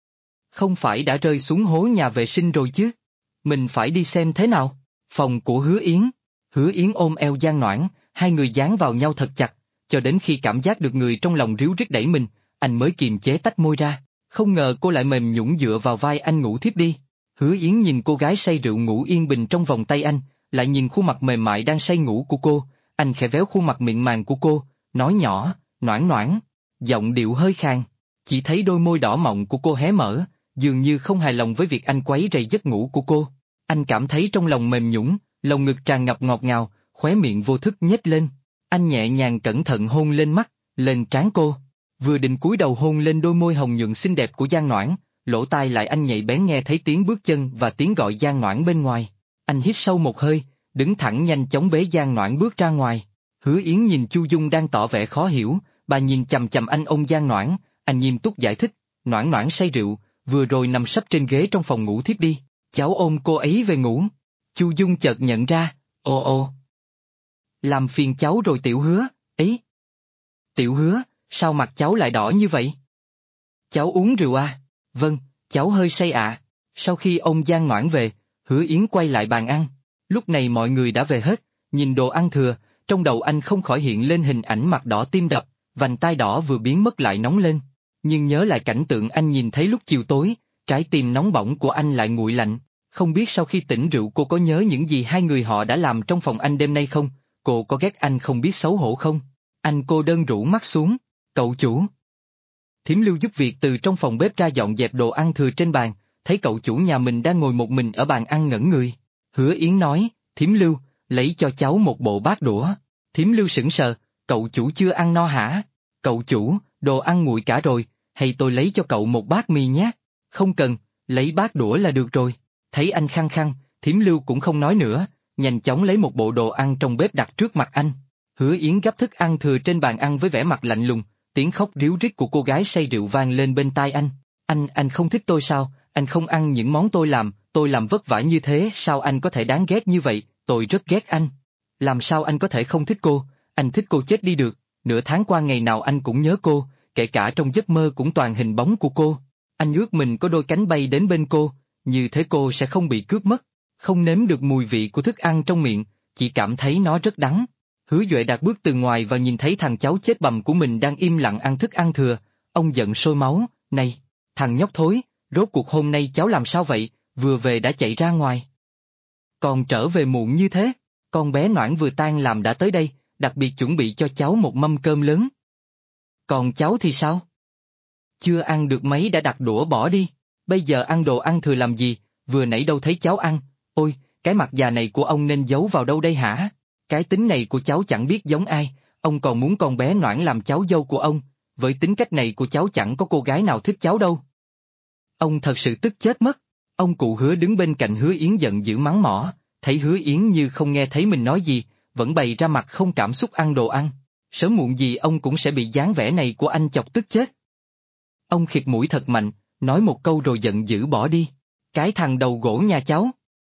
Không phải đã rơi xuống hố nhà vệ sinh rồi chứ? Mình phải đi xem thế nào. Phòng của Hứa Yến. Hứa Yến ôm eo Giang Noãn, hai người dán vào nhau thật chặt, cho đến khi cảm giác được người trong lòng ríu rít đẩy mình, anh mới kiềm chế tách môi ra. Không ngờ cô lại mềm nhũn dựa vào vai anh ngủ thiếp đi. Hứa Yến nhìn cô gái say rượu ngủ yên bình trong vòng tay anh, lại nhìn khuôn mặt mềm mại đang say ngủ của cô, anh khẽ véo khuôn mặt mịn màng của cô, nói nhỏ, noãn noãn, giọng điệu hơi khàn. Chỉ thấy đôi môi đỏ mọng của cô hé mở, dường như không hài lòng với việc anh quấy rầy giấc ngủ của cô. Anh cảm thấy trong lòng mềm nhũn, lồng ngực tràn ngập ngọt ngào, khóe miệng vô thức nhếch lên. Anh nhẹ nhàng cẩn thận hôn lên mắt, lên trán cô. Vừa định cúi đầu hôn lên đôi môi hồng nhuận xinh đẹp của Giang Noãn, lỗ tai lại anh nhạy bén nghe thấy tiếng bước chân và tiếng gọi Giang Noãn bên ngoài. Anh hít sâu một hơi, đứng thẳng nhanh chóng bế Giang Noãn bước ra ngoài. Hứa Yến nhìn Chu Dung đang tỏ vẻ khó hiểu, bà nhìn chằm chằm anh ôm Giang Noãn, anh nghiêm túc giải thích, Noãn Noãn say rượu, vừa rồi nằm sấp trên ghế trong phòng ngủ thiếp đi, cháu ôm cô ấy về ngủ. Chu Dung chợt nhận ra, ồ. Làm phiền cháu rồi Tiểu Hứa, ấy. Tiểu Hứa, sao mặt cháu lại đỏ như vậy? Cháu uống rượu à? Vâng, cháu hơi say ạ. Sau khi ôm Giang Noãn về, Hứa Yến quay lại bàn ăn. Lúc này mọi người đã về hết, nhìn đồ ăn thừa, trong đầu anh không khỏi hiện lên hình ảnh mặt đỏ tim đập, vành tai đỏ vừa biến mất lại nóng lên. Nhưng nhớ lại cảnh tượng anh nhìn thấy lúc chiều tối, trái tim nóng bỏng của anh lại nguội lạnh. Không biết sau khi tỉnh rượu cô có nhớ những gì hai người họ đã làm trong phòng anh đêm nay không? Cô có ghét anh không biết xấu hổ không? Anh cô đơn rũ mắt xuống, cậu chủ. Thím Lưu giúp việc từ trong phòng bếp ra dọn dẹp đồ ăn thừa trên bàn, thấy cậu chủ nhà mình đang ngồi một mình ở bàn ăn ngẩn người. Hứa Yến nói, thím Lưu, lấy cho cháu một bộ bát đũa. Thím Lưu sững sờ, cậu chủ chưa ăn no hả? Cậu chủ, đồ ăn nguội cả rồi, hay tôi lấy cho cậu một bát mì nhé? Không cần, lấy bát đũa là được rồi. Thấy anh khăng khăng, thím Lưu cũng không nói nữa, nhanh chóng lấy một bộ đồ ăn trong bếp đặt trước mặt anh. Hứa Yến gắp thức ăn thừa trên bàn ăn với vẻ mặt lạnh lùng, tiếng khóc ríu rít của cô gái say rượu vang lên bên tai anh. Anh không thích tôi sao? Anh không ăn những món tôi làm vất vả như thế, sao anh có thể đáng ghét như vậy? Tôi rất ghét anh. Làm sao anh có thể không thích cô? Anh thích cô chết đi được, nửa tháng qua ngày nào anh cũng nhớ cô, kể cả trong giấc mơ cũng toàn hình bóng của cô. Anh ước mình có đôi cánh bay đến bên cô, như thế cô sẽ không bị cướp mất, không nếm được mùi vị của thức ăn trong miệng, chỉ cảm thấy nó rất đắng. Hứa Duệ Đạt bước từ ngoài và nhìn thấy thằng cháu chết bầm của mình đang im lặng ăn thức ăn thừa, ông giận sôi máu, này, thằng nhóc thối, rốt cuộc hôm nay cháu làm sao vậy, vừa về đã chạy ra ngoài. Còn trở về muộn như thế, con bé Noãn vừa tan làm đã tới đây, đặc biệt chuẩn bị cho cháu một mâm cơm lớn. Còn cháu thì sao? Chưa ăn được mấy đã đặt đũa bỏ đi, bây giờ ăn đồ ăn thừa làm gì, vừa nãy đâu thấy cháu ăn, ôi, cái mặt già này của ông nên giấu vào đâu đây hả? Cái tính này của cháu chẳng biết giống ai, ông còn muốn con bé Noãn làm cháu dâu của ông, với tính cách này của cháu chẳng có cô gái nào thích cháu đâu. Ông thật sự tức chết mất, ông cụ Hứa đứng bên cạnh Hứa Yến giận dữ mắng mỏ, thấy Hứa Yến như không nghe thấy mình nói gì, vẫn bày ra mặt không cảm xúc ăn đồ ăn, sớm muộn gì ông cũng sẽ bị dáng vẻ này của anh chọc tức chết. Ông khịt mũi thật mạnh, nói một câu rồi giận dữ bỏ đi, cái thằng đầu gỗ nhà cháu.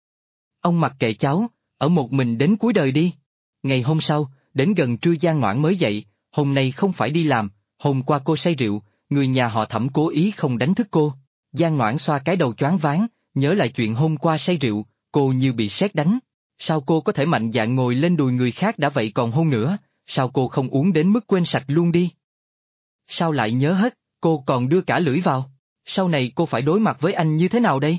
Ông mặc kệ cháu, ở một mình đến cuối đời đi. Ngày hôm sau, đến gần trưa Giang Noãn mới dậy, hôm nay không phải đi làm, hôm qua cô say rượu, người nhà họ Thẩm cố ý không đánh thức cô. Giang Noãn xoa cái đầu choáng váng, nhớ lại chuyện hôm qua say rượu, cô như bị sét đánh. Sao cô có thể mạnh dạn ngồi lên đùi người khác đã vậy còn hôn nữa, sao cô không uống đến mức quên sạch luôn đi? Sao lại nhớ hết, cô còn đưa cả lưỡi vào, sau này cô phải đối mặt với anh như thế nào đây?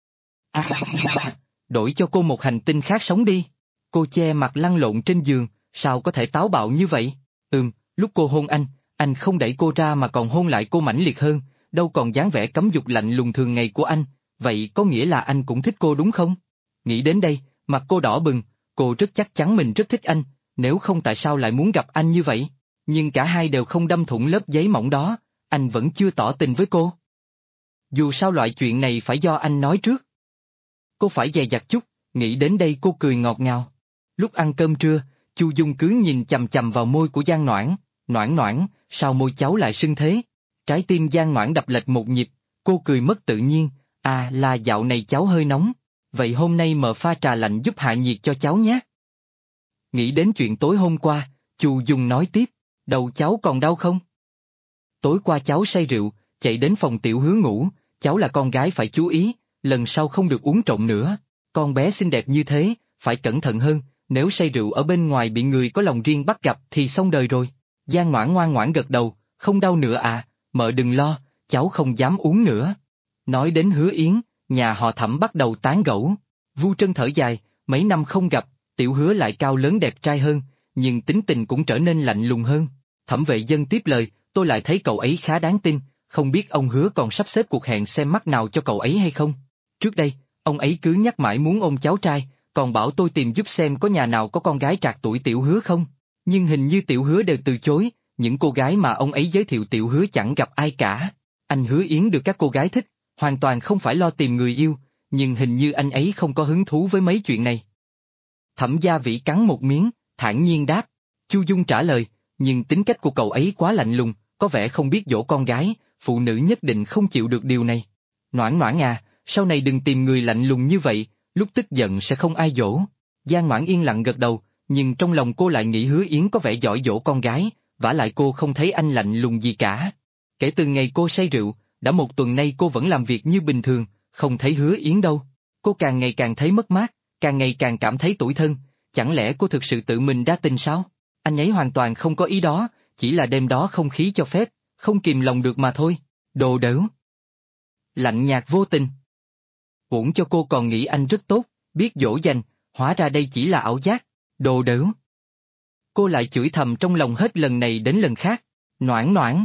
Đổi cho cô một hành tinh khác sống đi. Cô che mặt lăn lộn trên giường, sao có thể táo bạo như vậy? Lúc cô hôn anh không đẩy cô ra mà còn hôn lại cô mãnh liệt hơn, đâu còn dáng vẻ cấm dục lạnh lùng thường ngày của anh, vậy có nghĩa là anh cũng thích cô đúng không? Nghĩ đến đây, mặt cô đỏ bừng, cô rất chắc chắn mình rất thích anh, nếu không tại sao lại muốn gặp anh như vậy? Nhưng cả hai đều không đâm thủng lớp giấy mỏng đó, anh vẫn chưa tỏ tình với cô. Dù sao loại chuyện này phải do anh nói trước. Cô phải dè dặt chút, nghĩ đến đây cô cười ngọt ngào. Lúc ăn cơm trưa, Chu Dung cứ nhìn chằm chằm vào môi của Giang Noãn, Noãn Noãn, sao môi cháu lại sưng thế? Trái tim Giang Noãn đập lệch một nhịp, cô cười mất tự nhiên, là dạo này cháu hơi nóng, vậy hôm nay mợ pha trà lạnh giúp hạ nhiệt cho cháu nhé. Nghĩ đến chuyện tối hôm qua, Chu Dung nói tiếp, đầu cháu còn đau không? Tối qua cháu say rượu, chạy đến phòng Tiểu Hứa ngủ, cháu là con gái phải chú ý, lần sau không được uống trộm nữa, con bé xinh đẹp như thế, phải cẩn thận hơn, nếu say rượu ở bên ngoài bị người có lòng riêng bắt gặp thì xong đời rồi. Giang Noãn ngoan ngoãn gật đầu, không đau nữa à, mợ đừng lo, cháu không dám uống nữa. Nói đến Hứa Yến, nhà họ Thẩm bắt đầu tán gẫu. Vu Trân thở dài, mấy năm không gặp, tiểu Hứa lại cao lớn đẹp trai hơn, nhưng tính tình cũng trở nên lạnh lùng hơn. Thẩm Vệ Dân tiếp lời, tôi lại thấy cậu ấy khá đáng tin, không biết ông Hứa còn sắp xếp cuộc hẹn xem mắt nào cho cậu ấy hay không? Trước đây, ông ấy cứ nhắc mãi muốn ôm cháu trai, còn bảo tôi tìm giúp xem có nhà nào có con gái trạc tuổi tiểu Hứa không? Nhưng hình như tiểu Hứa đều từ chối, những cô gái mà ông ấy giới thiệu tiểu Hứa chẳng gặp ai cả. Anh Hứa Yến được các cô gái thích, hoàn toàn không phải lo tìm người yêu, nhưng hình như anh ấy không có hứng thú với mấy chuyện này. Thẩm Gia Vĩ cắn một miếng, thản nhiên đáp. Chu Dung trả lời, nhưng tính cách của cậu ấy quá lạnh lùng, có vẻ không biết dỗ con gái, phụ nữ nhất định không chịu được điều này. Noãn Noãn à, sau này đừng tìm người lạnh lùng như vậy, lúc tức giận sẽ không ai dỗ. Giang Noãn yên lặng gật đầu, nhưng trong lòng cô lại nghĩ Hứa Yến có vẻ giỏi dỗ con gái, vả lại cô không thấy anh lạnh lùng gì cả. Kể từ ngày cô say rượu, đã một tuần nay cô vẫn làm việc như bình thường, không thấy Hứa Yến đâu. Cô càng ngày càng thấy mất mát, càng ngày càng cảm thấy tủi thân, chẳng lẽ cô thực sự tự mình đa tình sao? Anh ấy hoàn toàn không có ý đó, chỉ là đêm đó không khí cho phép, không kìm lòng được mà thôi. Đồ đểu. Lạnh nhạt vô tình. Uổng cho cô còn nghĩ anh rất tốt, biết dỗ dành, hóa ra đây chỉ là ảo giác. Đồ đểu. Cô lại chửi thầm trong lòng hết lần này đến lần khác. Noãn Noãn.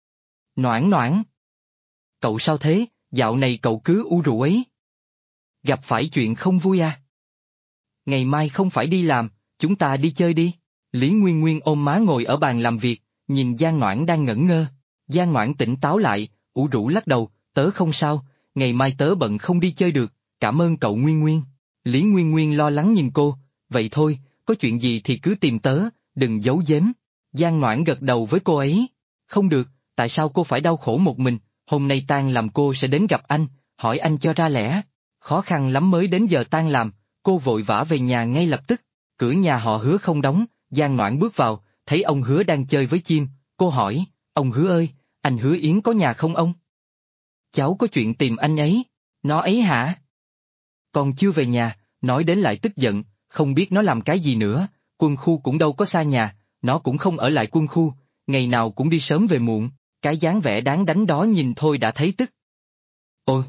Noãn Noãn. Cậu sao thế, dạo này cậu cứ u rũ ấy. Gặp phải chuyện không vui à? Ngày mai không phải đi làm, chúng ta đi chơi đi. Lý Nguyên Nguyên ôm má ngồi ở bàn làm việc, nhìn Giang Noãn đang ngẩn ngơ. Giang Noãn tỉnh táo lại, ủ rũ lắc đầu, tớ không sao, ngày mai tớ bận không đi chơi được, cảm ơn cậu Nguyên Nguyên. Lý Nguyên Nguyên lo lắng nhìn cô, vậy thôi, có chuyện gì thì cứ tìm tớ, đừng giấu giếm. Giang Noãn gật đầu với cô ấy. Không được, tại sao cô phải đau khổ một mình, hôm nay tan làm cô sẽ đến gặp anh, hỏi anh cho ra lẽ. Khó khăn lắm mới đến giờ tan làm, cô vội vã về nhà ngay lập tức. Cửa nhà họ Hứa không đóng, Giang Noãn bước vào, thấy ông Hứa đang chơi với chim, cô hỏi, ông Hứa ơi, anh Hứa Yến có nhà không ông? Cháu có chuyện tìm anh ấy. Nó ấy hả? Còn chưa về nhà, nói đến lại tức giận, không biết nó làm cái gì nữa, quân khu cũng đâu có xa nhà, nó cũng không ở lại quân khu, ngày nào cũng đi sớm về muộn, cái dáng vẻ đáng đánh đó nhìn thôi đã thấy tức. Ôi!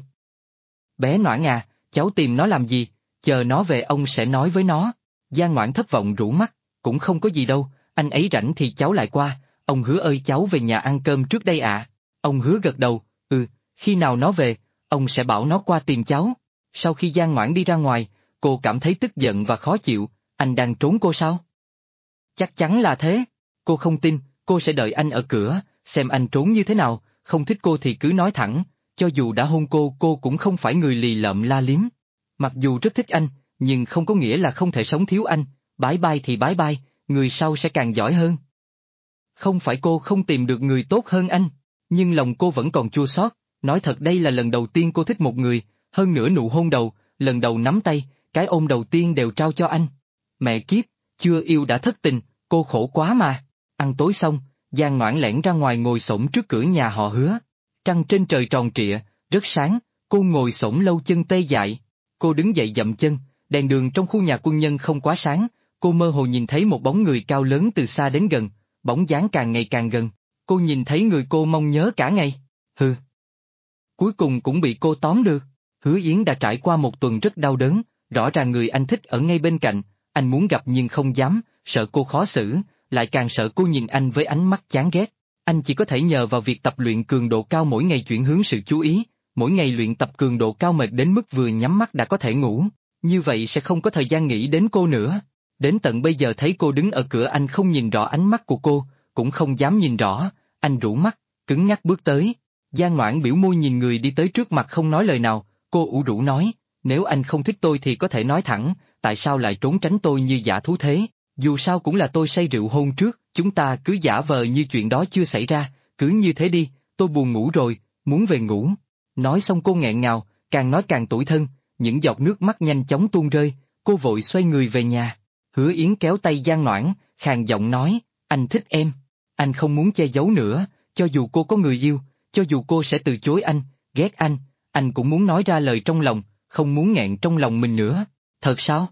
Bé Noãn à, cháu tìm nó làm gì, chờ nó về ông sẽ nói với nó. Giang Noãn thất vọng rũ mắt, cũng không có gì đâu, anh ấy rảnh thì cháu lại qua, ông Hứa ơi cháu về nhà ăn cơm trước đây ạ. Ông Hứa gật đầu, khi nào nó về, ông sẽ bảo nó qua tìm cháu. Sau khi Giang Noãn đi ra ngoài, cô cảm thấy tức giận và khó chịu, anh đang trốn cô sao? Chắc chắn là thế, cô không tin, cô sẽ đợi anh ở cửa, xem anh trốn như thế nào, không thích cô thì cứ nói thẳng, cho dù đã hôn cô cũng không phải người lì lợm la liếm. Mặc dù rất thích anh, nhưng không có nghĩa là không thể sống thiếu anh, bye bye thì bye bye, người sau sẽ càng giỏi hơn. Không phải cô không tìm được người tốt hơn anh, nhưng lòng cô vẫn còn chua xót. Nói thật đây là lần đầu tiên cô thích một người, hơn nữa nụ hôn đầu, lần đầu nắm tay, cái ôm đầu tiên đều trao cho anh. Mẹ kiếp, chưa yêu đã thất tình, cô khổ quá mà. Ăn tối xong, Giang Noãn lẻn ra ngoài ngồi xổm trước cửa nhà họ Hứa. Trăng trên trời tròn trịa, rất sáng, cô ngồi xổm lâu chân tê dại. Cô đứng dậy dậm chân, đèn đường trong khu nhà quân nhân không quá sáng, cô mơ hồ nhìn thấy một bóng người cao lớn từ xa đến gần, bóng dáng càng ngày càng gần. Cô nhìn thấy người cô mong nhớ cả ngày. Hừ. Cuối cùng cũng bị cô tóm được. Hứa Yến đã trải qua một tuần rất đau đớn, rõ ràng người anh thích ở ngay bên cạnh, anh muốn gặp nhưng không dám, sợ cô khó xử, lại càng sợ cô nhìn anh với ánh mắt chán ghét. Anh chỉ có thể nhờ vào việc tập luyện cường độ cao mỗi ngày chuyển hướng sự chú ý, mỗi ngày luyện tập cường độ cao mệt đến mức vừa nhắm mắt đã có thể ngủ, như vậy sẽ không có thời gian nghĩ đến cô nữa. Đến tận bây giờ thấy cô đứng ở cửa anh không nhìn rõ ánh mắt của cô, cũng không dám nhìn rõ, anh rũ mắt, cứng nhắc bước tới. Giang Noãn biểu môi nhìn người đi tới trước mặt không nói lời nào, cô ủ rũ nói, nếu anh không thích tôi thì có thể nói thẳng, tại sao lại trốn tránh tôi như dã thú thế, dù sao cũng là tôi say rượu hôn trước, chúng ta cứ giả vờ như chuyện đó chưa xảy ra, cứ như thế đi, tôi buồn ngủ rồi, muốn về ngủ. Nói xong cô nghẹn ngào, càng nói càng tủi thân, những giọt nước mắt nhanh chóng tuôn rơi, cô vội xoay người về nhà. Hứa Yến kéo tay Giang Noãn, khàn giọng nói, anh thích em, anh không muốn che giấu nữa, cho dù cô có người yêu, cho dù cô sẽ từ chối anh, ghét anh cũng muốn nói ra lời trong lòng, không muốn nghẹn trong lòng mình nữa. Thật sao?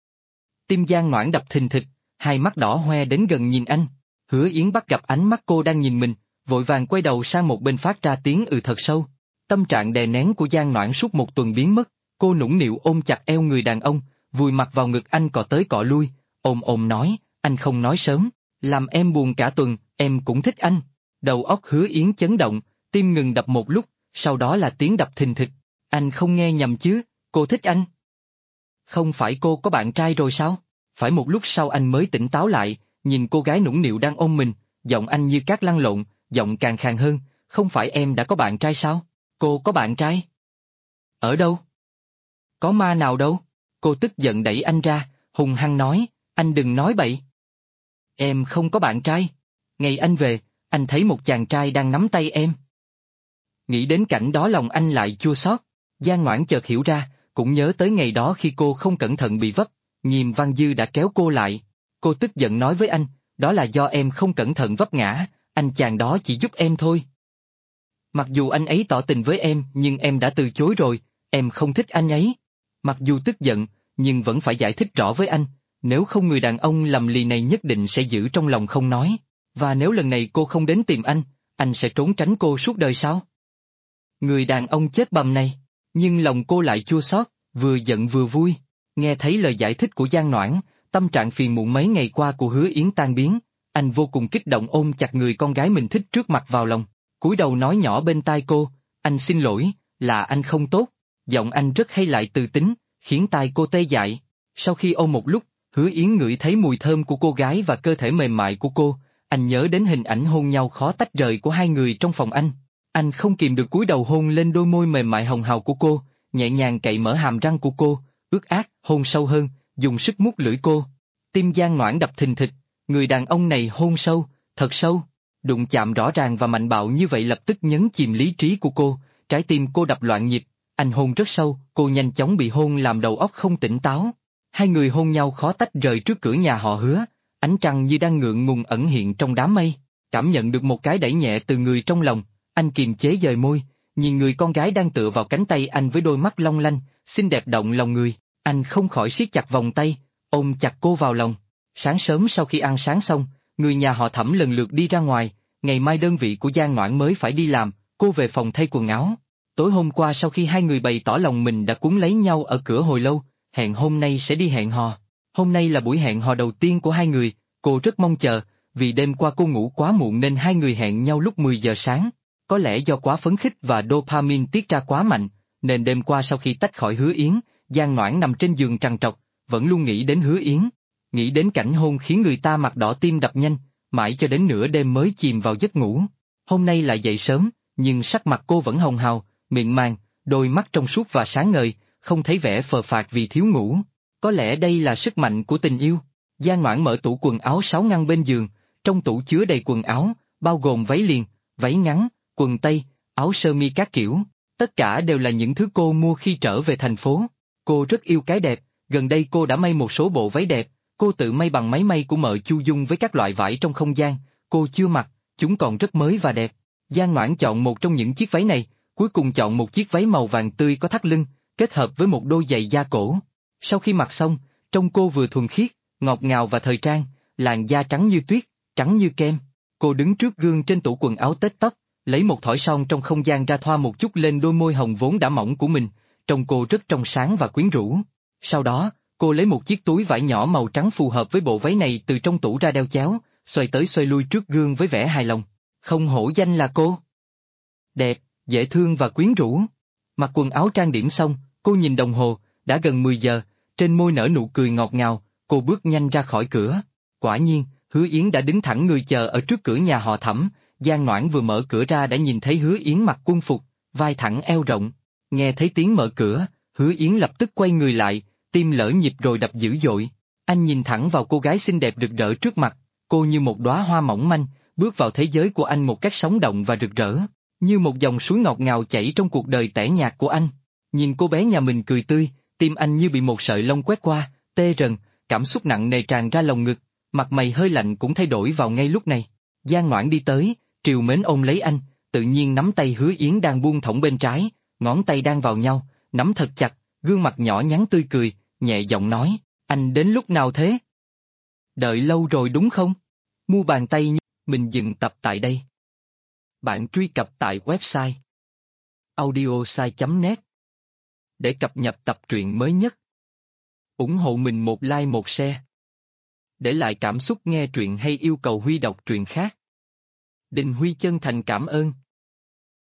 Tim Giang Noãn đập thình thịch, hai mắt đỏ hoe đến gần nhìn anh. Hứa Yến bắt gặp ánh mắt cô đang nhìn mình, vội vàng quay đầu sang một bên phát ra tiếng thật sâu. Tâm trạng đè nén của Giang Noãn suốt một tuần biến mất, cô nũng nịu ôm chặt eo người đàn ông, vùi mặt vào ngực anh cọ tới cọ lui, ôm ôm nói, anh không nói sớm, làm em buồn cả tuần, em cũng thích anh. Đầu óc Hứa Yến chấn động, tim ngừng đập một lúc, sau đó là tiếng đập thình thịch. Anh không nghe nhầm chứ, cô thích anh. Không phải cô có bạn trai rồi sao? Phải một lúc sau anh mới tỉnh táo lại, nhìn cô gái nũng nịu đang ôm mình, giọng anh như cát lăn lộn, giọng càng khàn hơn, không phải em đã có bạn trai sao? Cô có bạn trai? Ở đâu? Có ma nào đâu? Cô tức giận đẩy anh ra, hung hăng nói, anh đừng nói bậy. Em không có bạn trai. Ngày anh về, anh thấy một chàng trai đang nắm tay em. Nghĩ đến cảnh đó lòng anh lại chua xót. Giang Noãn chợt hiểu ra, cũng nhớ tới ngày đó khi cô không cẩn thận bị vấp, Nhiêm Văn Dư đã kéo cô lại. Cô tức giận nói với anh, đó là do em không cẩn thận vấp ngã, anh chàng đó chỉ giúp em thôi. Mặc dù anh ấy tỏ tình với em nhưng em đã từ chối rồi, em không thích anh ấy. Mặc dù tức giận, nhưng vẫn phải giải thích rõ với anh, nếu không người đàn ông lầm lì này nhất định sẽ giữ trong lòng không nói. Và nếu lần này cô không đến tìm anh sẽ trốn tránh cô suốt đời sao? Người đàn ông chết bầm này, nhưng lòng cô lại chua xót, vừa giận vừa vui. Nghe thấy lời giải thích của Giang Noãn, tâm trạng phiền muộn mấy ngày qua của Hứa Yến tan biến, anh vô cùng kích động ôm chặt người con gái mình thích trước mặt vào lòng, cúi đầu nói nhỏ bên tai cô, anh xin lỗi, là anh không tốt. Giọng anh rất hay lại từ tính, khiến tai cô tê dại. Sau khi ôm một lúc, Hứa Yến ngửi thấy mùi thơm của cô gái và cơ thể mềm mại của cô, anh nhớ đến hình ảnh hôn nhau khó tách rời của hai người trong phòng anh. Anh không kìm được cúi đầu hôn lên đôi môi mềm mại hồng hào của cô, nhẹ nhàng cậy mở hàm răng của cô, ướt át, hôn sâu hơn, dùng sức mút lưỡi cô. Tim Giang Noãn đập thình thịch, người đàn ông này hôn sâu, thật sâu. Đụng chạm rõ ràng và mạnh bạo như vậy lập tức nhấn chìm lý trí của cô, trái tim cô đập loạn nhịp. Anh hôn rất sâu, cô nhanh chóng bị hôn làm đầu óc không tỉnh táo. Hai người hôn nhau khó tách rời trước cửa nhà họ Hứa, ánh trăng như đang ngượng ngùng ẩn hiện trong đám mây. Cảm nhận được một cái đẩy nhẹ từ người trong lòng, anh kiềm chế dời môi, nhìn người con gái đang tựa vào cánh tay anh với đôi mắt long lanh, xinh đẹp động lòng người. Anh không khỏi siết chặt vòng tay, ôm chặt cô vào lòng. Sáng sớm sau khi ăn sáng xong, người nhà họ Thẩm lần lượt đi ra ngoài, ngày mai đơn vị của Giang Noãn mới phải đi làm, cô về phòng thay quần áo. Tối hôm qua sau khi hai người bày tỏ lòng mình đã cuốn lấy nhau ở cửa hồi lâu, hẹn hôm nay sẽ đi hẹn hò. Hôm nay là buổi hẹn hò đầu tiên của hai người, cô rất mong chờ, vì đêm qua cô ngủ quá muộn nên hai người hẹn nhau lúc 10 giờ sáng. Có lẽ do quá phấn khích và dopamine tiết ra quá mạnh, nên đêm qua sau khi tách khỏi Hứa Yến, Giang Noãn nằm trên giường trằn trọc, vẫn luôn nghĩ đến Hứa Yến. Nghĩ đến cảnh hôn khiến người ta mặt đỏ tim đập nhanh, mãi cho đến nửa đêm mới chìm vào giấc ngủ. Hôm nay lại dậy sớm, nhưng sắc mặt cô vẫn hồng hào, mịn màng, đôi mắt trong suốt và sáng ngời, không thấy vẻ phờ phạc vì thiếu ngủ. Có lẽ đây là sức mạnh của tình yêu. Giang Noãn mở tủ quần áo 6 ngăn bên giường, trong tủ chứa đầy quần áo, bao gồm váy liền, váy ngắn, quần tây, áo sơ mi các kiểu. Tất cả đều là những thứ cô mua khi trở về thành phố. Cô rất yêu cái đẹp, gần đây cô đã may một số bộ váy đẹp, cô tự may bằng máy may của mợ Chu Dung với các loại vải trong không gian, cô chưa mặc, chúng còn rất mới và đẹp. Giang Noãn chọn một trong những chiếc váy này, cuối cùng chọn một chiếc váy màu vàng tươi có thắt lưng, kết hợp với một đôi giày da cổ. Sau khi mặc xong, trông cô vừa thuần khiết, ngọt ngào và thời trang, làn da trắng như tuyết, trắng như kem. Cô đứng trước gương trên tủ quần áo tết tóc, lấy một thỏi son trong không gian ra thoa một chút lên đôi môi hồng vốn đã mỏng của mình, trông cô rất trong sáng và quyến rũ. Sau đó, cô lấy một chiếc túi vải nhỏ màu trắng phù hợp với bộ váy này từ trong tủ ra đeo chéo, xoay tới xoay lui trước gương với vẻ hài lòng. Không hổ danh là cô. Đẹp, dễ thương và quyến rũ. Mặc quần áo trang điểm xong, cô nhìn đồng hồ, đã gần 10 giờ, trên môi nở nụ cười ngọt ngào, cô bước nhanh ra khỏi cửa. Quả nhiên, Hứa Yến đã đứng thẳng người chờ ở trước cửa nhà họ Thẩm. Giang Noãn vừa mở cửa ra đã nhìn thấy Hứa Yến mặc quân phục, vai thẳng eo rộng. Nghe thấy tiếng mở cửa, Hứa Yến lập tức quay người lại, tim lỡ nhịp rồi đập dữ dội. Anh nhìn thẳng vào cô gái xinh đẹp rực rỡ trước mặt, cô như một đóa hoa mỏng manh, bước vào thế giới của anh một cách sống động và rực rỡ, như một dòng suối ngọt ngào chảy trong cuộc đời tẻ nhạt của anh. Nhìn cô bé nhà mình cười tươi, tim anh như bị một sợi lông quét qua, tê rần, cảm xúc nặng nề tràn ra lồng ngực, mặt mày hơi lạnh cũng thay đổi vào ngay lúc này. Giang Noãn đi tới, trìu mến ôm lấy anh, tự nhiên nắm tay Hứa Yến đang buông thõng bên trái, ngón tay đang vào nhau, nắm thật chặt, gương mặt nhỏ nhắn tươi cười, nhẹ giọng nói, anh đến lúc nào thế? Đợi lâu rồi đúng không? Mu bàn tay. Mình dừng tập tại đây. bạn truy cập tại website audiosai.net để cập nhật tập truyện mới nhất. Ủng hộ mình một like một share. Để lại cảm xúc nghe truyện hay yêu cầu Huy đọc truyện khác. Đình Huy chân thành cảm ơn.